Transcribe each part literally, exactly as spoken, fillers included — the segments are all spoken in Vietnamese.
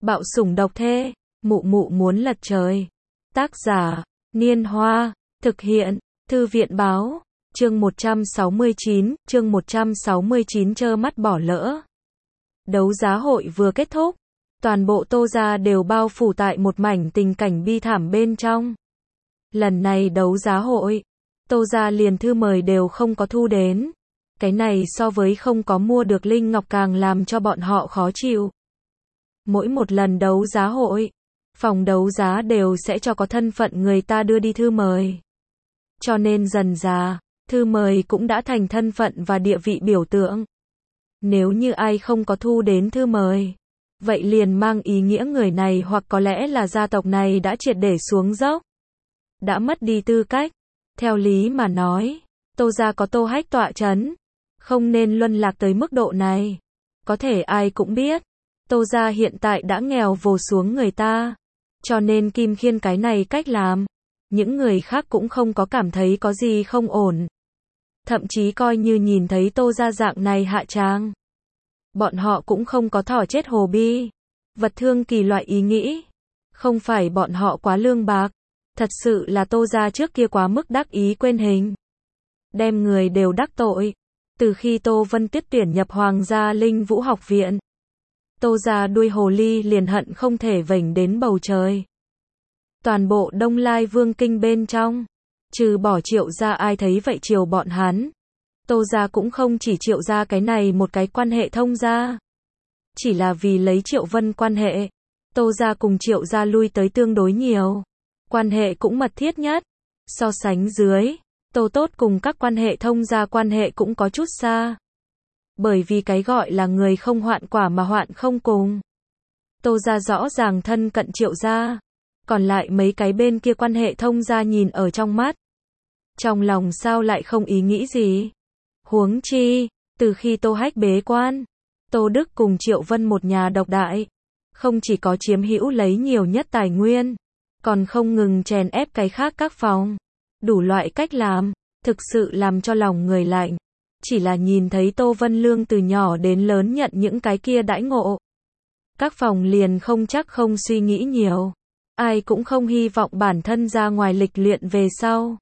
Bạo sủng độc thê, mụ mụ muốn lật trời. Tác giả, Niên Hoa, thực hiện, Thư viện báo, chương một trăm sáu mươi chín, chương một trăm sáu mươi chín trơ mắt bỏ lỡ. Đấu giá hội vừa kết thúc, toàn bộ Tô gia đều bao phủ tại một mảnh tình cảnh bi thảm bên trong. Lần này đấu giá hội, Tô gia liền thư mời đều không có thu đến. Cái này so với không có mua được linh ngọc càng làm cho bọn họ khó chịu. Mỗi một lần đấu giá hội, phòng đấu giá đều sẽ cho có thân phận người ta đưa đi thư mời. Cho nên dần dà, thư mời cũng đã thành thân phận và địa vị biểu tượng. Nếu như ai không có thu đến thư mời, vậy liền mang ý nghĩa người này hoặc có lẽ là gia tộc này đã triệt để xuống dốc, đã mất đi tư cách. Theo lý mà nói, Tô gia có Tô Hách tọa chấn, không nên luân lạc tới mức độ này. Có thể ai cũng biết, Tô gia hiện tại đã nghèo vồ xuống người ta, cho nên Kim Khiên cái này cách làm, những người khác cũng không có cảm thấy có gì không ổn. Thậm chí coi như nhìn thấy Tô gia dạng này hạ tràng, bọn họ cũng không có thỏ chết hồ bi, vật thương kỳ loại ý nghĩ. Không phải bọn họ quá lương bạc, thật sự là Tô gia trước kia quá mức đắc ý quên hình, đem người đều đắc tội. Từ khi Tô Vân Tuyết tuyển nhập Hoàng gia Linh Vũ học viện, Tô gia đuôi hồ ly liền hận không thể vểnh đến bầu trời. Toàn bộ Đông Lai Vương kinh bên trong, trừ bỏ Triệu gia ai thấy vậy chiều bọn hắn. Tô gia cũng không chỉ Triệu gia cái này một cái quan hệ thông gia. Chỉ là vì lấy Triệu Vân quan hệ, Tô gia cùng Triệu gia lui tới tương đối nhiều, quan hệ cũng mật thiết nhất. So sánh dưới, Tô Tốt cùng các quan hệ thông gia quan hệ cũng có chút xa. Bởi vì cái gọi là người không hoạn quả mà hoạn không cùng. Tô gia rõ ràng thân cận Triệu gia, còn lại mấy cái bên kia quan hệ thông gia nhìn ở trong mắt, trong lòng sao lại không ý nghĩ gì. Huống chi, từ khi Tô Hách bế quan, Tô Đức cùng Triệu Vân một nhà độc đại, không chỉ có chiếm hữu lấy nhiều nhất tài nguyên, còn không ngừng chèn ép cái khác các phòng. Đủ loại cách làm, thực sự làm cho lòng người lạnh. Chỉ là nhìn thấy Tô Vân Lương từ nhỏ đến lớn nhận những cái kia đãi ngộ, các phòng liền không chắc không suy nghĩ nhiều. Ai cũng không hy vọng bản thân ra ngoài lịch luyện về sau,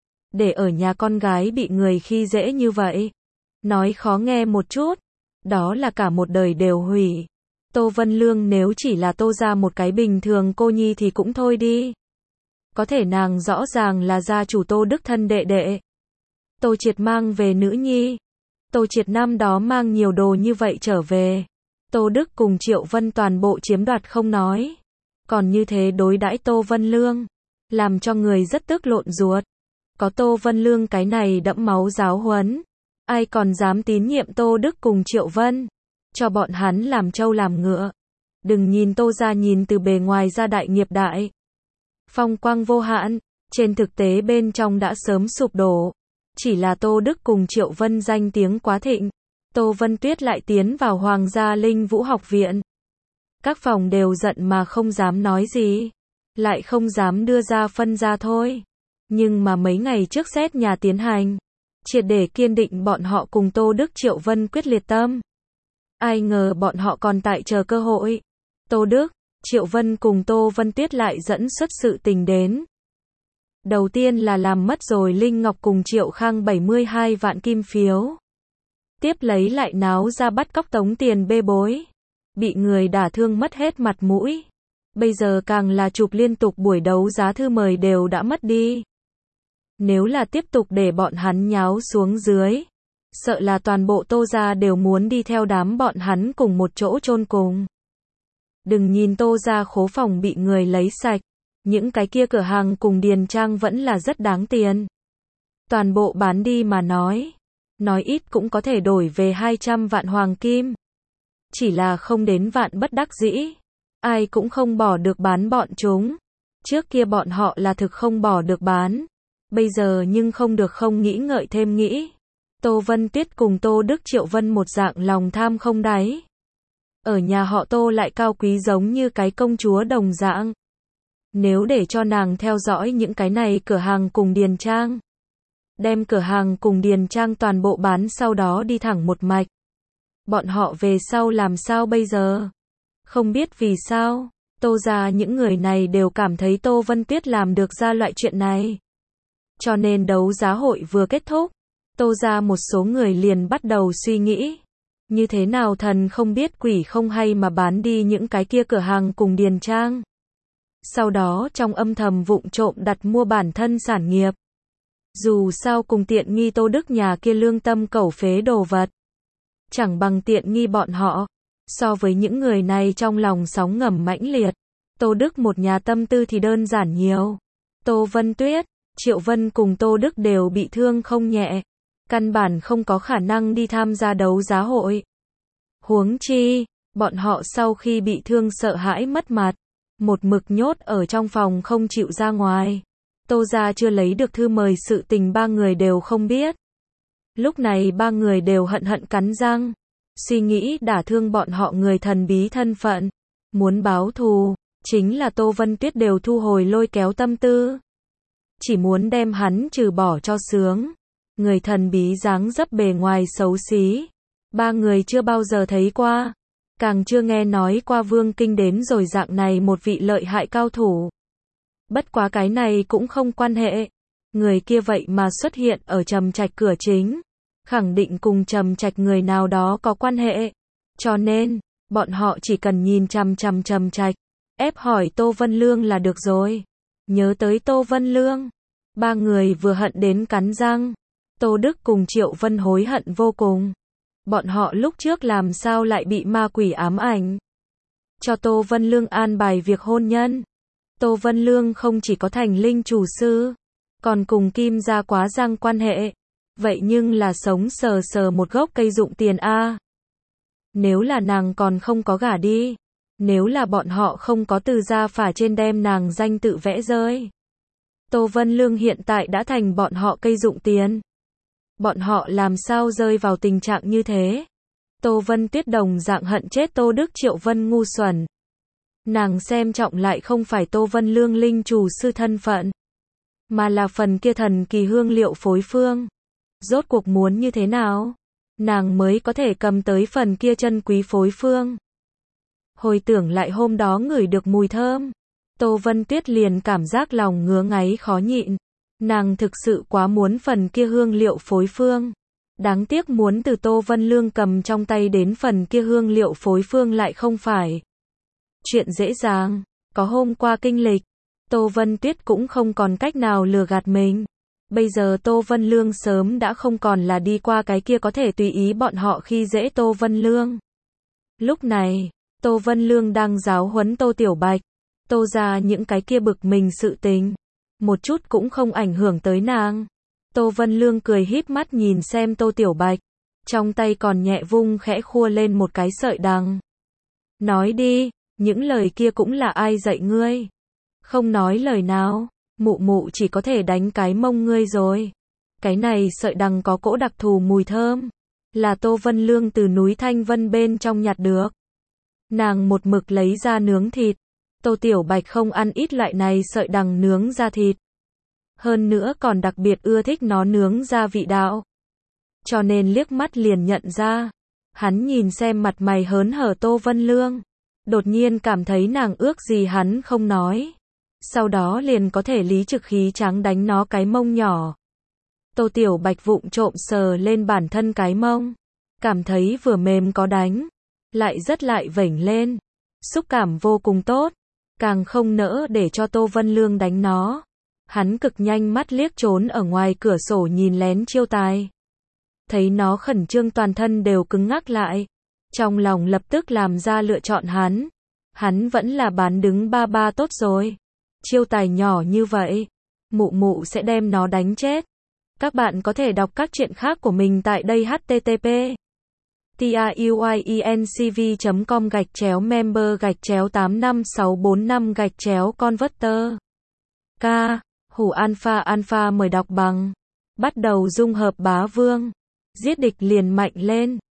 để ở nhà con gái bị người khi dễ như vậy. Nói khó nghe một chút, đó là cả một đời đều hủy. Tô Vân Lương nếu chỉ là Tô gia một cái bình thường cô nhi thì cũng thôi đi. Có thể nàng rõ ràng là gia chủ Tô Đức thân đệ đệ. Tô Triệt mang về nữ nhi. Tô Triệt năm đó mang nhiều đồ như vậy trở về. Tô Đức cùng Triệu Vân toàn bộ chiếm đoạt không nói, còn như thế đối đãi Tô Vân Lương, làm cho người rất tức lộn ruột. Có Tô Vân Lương cái này đẫm máu giáo huấn, ai còn dám tín nhiệm Tô Đức cùng Triệu Vân, cho bọn hắn làm trâu làm ngựa. Đừng nhìn Tô gia nhìn từ bề ngoài ra đại nghiệp đại, phong quang vô hạn, trên thực tế bên trong đã sớm sụp đổ. Chỉ là Tô Đức cùng Triệu Vân danh tiếng quá thịnh, Tô Vân Tuyết lại tiến vào Hoàng gia Linh Vũ học viện. Các phòng đều giận mà không dám nói gì, lại không dám đưa ra phân ra thôi. Nhưng mà mấy ngày trước xét nhà tiến hành, triệt để kiên định bọn họ cùng Tô Đức Triệu Vân quyết liệt tâm. Ai ngờ bọn họ còn tại chờ cơ hội. Tô Đức, Triệu Vân cùng Tô Vân Tuyết lại dẫn xuất sự tình đến. Đầu tiên là làm mất rồi Linh Ngọc cùng Triệu Khang bảy mươi hai vạn kim phiếu. Tiếp lấy lại náo ra bắt cóc tống tiền bê bối, bị người đả thương mất hết mặt mũi. Bây giờ càng là chụp liên tục buổi đấu giá thư mời đều đã mất đi. Nếu là tiếp tục để bọn hắn nháo xuống dưới, sợ là toàn bộ Tô gia đều muốn đi theo đám bọn hắn cùng một chỗ chôn cùng. Đừng nhìn Tô gia khố phòng bị người lấy sạch, những cái kia cửa hàng cùng điền trang vẫn là rất đáng tiền. Toàn bộ bán đi mà nói, nói ít cũng có thể đổi về hai trăm vạn hoàng kim. Chỉ là không đến vạn bất đắc dĩ, ai cũng không bỏ được bán bọn chúng. Trước kia bọn họ là thực không bỏ được bán, bây giờ nhưng không được không nghĩ ngợi thêm nghĩ. Tô Vân Tuyết cùng Tô Đức Triệu Vân một dạng lòng tham không đáy. Ở nhà họ Tô lại cao quý giống như cái công chúa đồng dạng. Nếu để cho nàng theo dõi những cái này cửa hàng cùng điền trang, đem cửa hàng cùng điền trang toàn bộ bán sau đó đi thẳng một mạch, bọn họ về sau làm sao bây giờ? Không biết vì sao, Tô gia những người này đều cảm thấy Tô Vân Tuyết làm được ra loại chuyện này. Cho nên đấu giá hội vừa kết thúc, Tô gia một số người liền bắt đầu suy nghĩ. Như thế nào thần không biết quỷ không hay mà bán đi những cái kia cửa hàng cùng điền trang. Sau đó trong âm thầm vụng trộm đặt mua bản thân sản nghiệp. Dù sao cùng tiện nghi Tô Đức nhà kia lương tâm cẩu phế đồ vật. Chẳng bằng tiện nghi bọn họ. So với những người này trong lòng sóng ngầm mãnh liệt. Tô Đức một nhà tâm tư thì đơn giản nhiều. Tô Vân Tuyết, Triệu Vân cùng Tô Đức đều bị thương không nhẹ. Căn bản không có khả năng đi tham gia đấu giá hội. Huống chi, bọn họ sau khi bị thương sợ hãi mất mặt. Một mực nhốt ở trong phòng không chịu ra ngoài. Tô gia chưa lấy được thư mời sự tình ba người đều không biết. Lúc này ba người đều hận hận cắn răng. Suy nghĩ đả thương bọn họ người thần bí thân phận. Muốn báo thù, chính là Tô Vân Tuyết đều thu hồi lôi kéo tâm tư. Chỉ muốn đem hắn trừ bỏ cho sướng. Người thần bí dáng dấp bề ngoài xấu xí. Ba người chưa bao giờ thấy qua. Càng chưa nghe nói qua Vương Kinh đến rồi dạng này một vị lợi hại cao thủ. Bất quá cái này cũng không quan hệ. Người kia vậy mà xuất hiện ở Trầm Trạch cửa chính. Khẳng định cùng Trầm Trạch người nào đó có quan hệ. Cho nên, bọn họ chỉ cần nhìn chằm chằm Trầm Trạch. Ép hỏi Tô Vân Lương là được rồi. Nhớ tới Tô Vân Lương. Ba người vừa hận đến cắn răng. Tô Đức cùng Triệu Vân hối hận vô cùng. Bọn họ lúc trước làm sao lại bị ma quỷ ám ảnh. Cho Tô Vân Lương an bài việc hôn nhân. Tô Vân Lương không chỉ có thành linh chủ sư, còn cùng Kim gia quá giang quan hệ. Vậy nhưng là sống sờ sờ một gốc cây dụng tiền a. Nếu là nàng còn không có gả đi. Nếu là bọn họ không có từ gia phả trên đem nàng danh tự vẽ rơi. Tô Vân Lương hiện tại đã thành bọn họ cây dụng tiền. Bọn họ làm sao rơi vào tình trạng như thế? Tô Vân Tuyết đồng dạng hận chết Tô Đức Triệu Vân ngu xuẩn. Nàng xem trọng lại không phải Tô Vân Lương linh chủ sư thân phận, mà là phần kia thần kỳ hương liệu phối phương. Rốt cuộc muốn như thế nào? Nàng mới có thể cầm tới phần kia chân quý phối phương. Hồi tưởng lại hôm đó ngửi được mùi thơm. Tô Vân Tuyết liền cảm giác lòng ngứa ngáy khó nhịn. Nàng thực sự quá muốn phần kia hương liệu phối phương. Đáng tiếc muốn từ Tô Vân Lương cầm trong tay đến phần kia hương liệu phối phương lại không phải chuyện dễ dàng. Có hôm qua kinh lịch, Tô Vân Tuyết cũng không còn cách nào lừa gạt mình. Bây giờ Tô Vân Lương sớm đã không còn là đi qua cái kia có thể tùy ý bọn họ khi dễ Tô Vân Lương. Lúc này, Tô Vân Lương đang giáo huấn Tô Tiểu Bạch. Tô ra những cái kia bực mình sự tình. Một chút cũng không ảnh hưởng tới nàng. Tô Vân Lương cười híp mắt nhìn xem Tô Tiểu Bạch. Trong tay còn nhẹ vung khẽ khua lên một cái sợi đằng. Nói đi, những lời kia cũng là ai dạy ngươi? Không nói lời nào, mụ mụ chỉ có thể đánh cái mông ngươi rồi. Cái này sợi đằng có cỗ đặc thù mùi thơm. Là Tô Vân Lương từ núi Thanh Vân bên trong nhặt được. Nàng một mực lấy ra nướng thịt. Tô Tiểu Bạch không ăn ít loại này sợi đằng nướng ra thịt. Hơn nữa còn đặc biệt ưa thích nó nướng ra vị đạo. Cho nên liếc mắt liền nhận ra. Hắn nhìn xem mặt mày hớn hở Tô Vân Lương. Đột nhiên cảm thấy nàng ước gì hắn không nói. Sau đó liền có thể lý trực khí tráng đánh nó cái mông nhỏ. Tô Tiểu Bạch vụng trộm sờ lên bản thân cái mông. Cảm thấy vừa mềm có đánh. Lại rất lại vểnh lên. Xúc cảm vô cùng tốt. Càng không nỡ để cho Tô Vân Lương đánh nó. Hắn cực nhanh mắt liếc trốn ở ngoài cửa sổ nhìn lén chiêu tài. Thấy nó khẩn trương toàn thân đều cứng ngắc lại. Trong lòng lập tức làm ra lựa chọn hắn. Hắn vẫn là bán đứng ba ba tốt rồi. Chiêu tài nhỏ như vậy. Mụ mụ sẽ đem nó đánh chết. Các bạn có thể đọc các chuyện khác của mình tại đây h t t p truyencv chấm com gạch chéo member gạch chéo tám năm sáu bốn năm gạch chéo converter. K. Hủ alpha alpha mời đọc bằng. Bắt đầu dung hợp bá vương. Giết địch liền mạnh lên.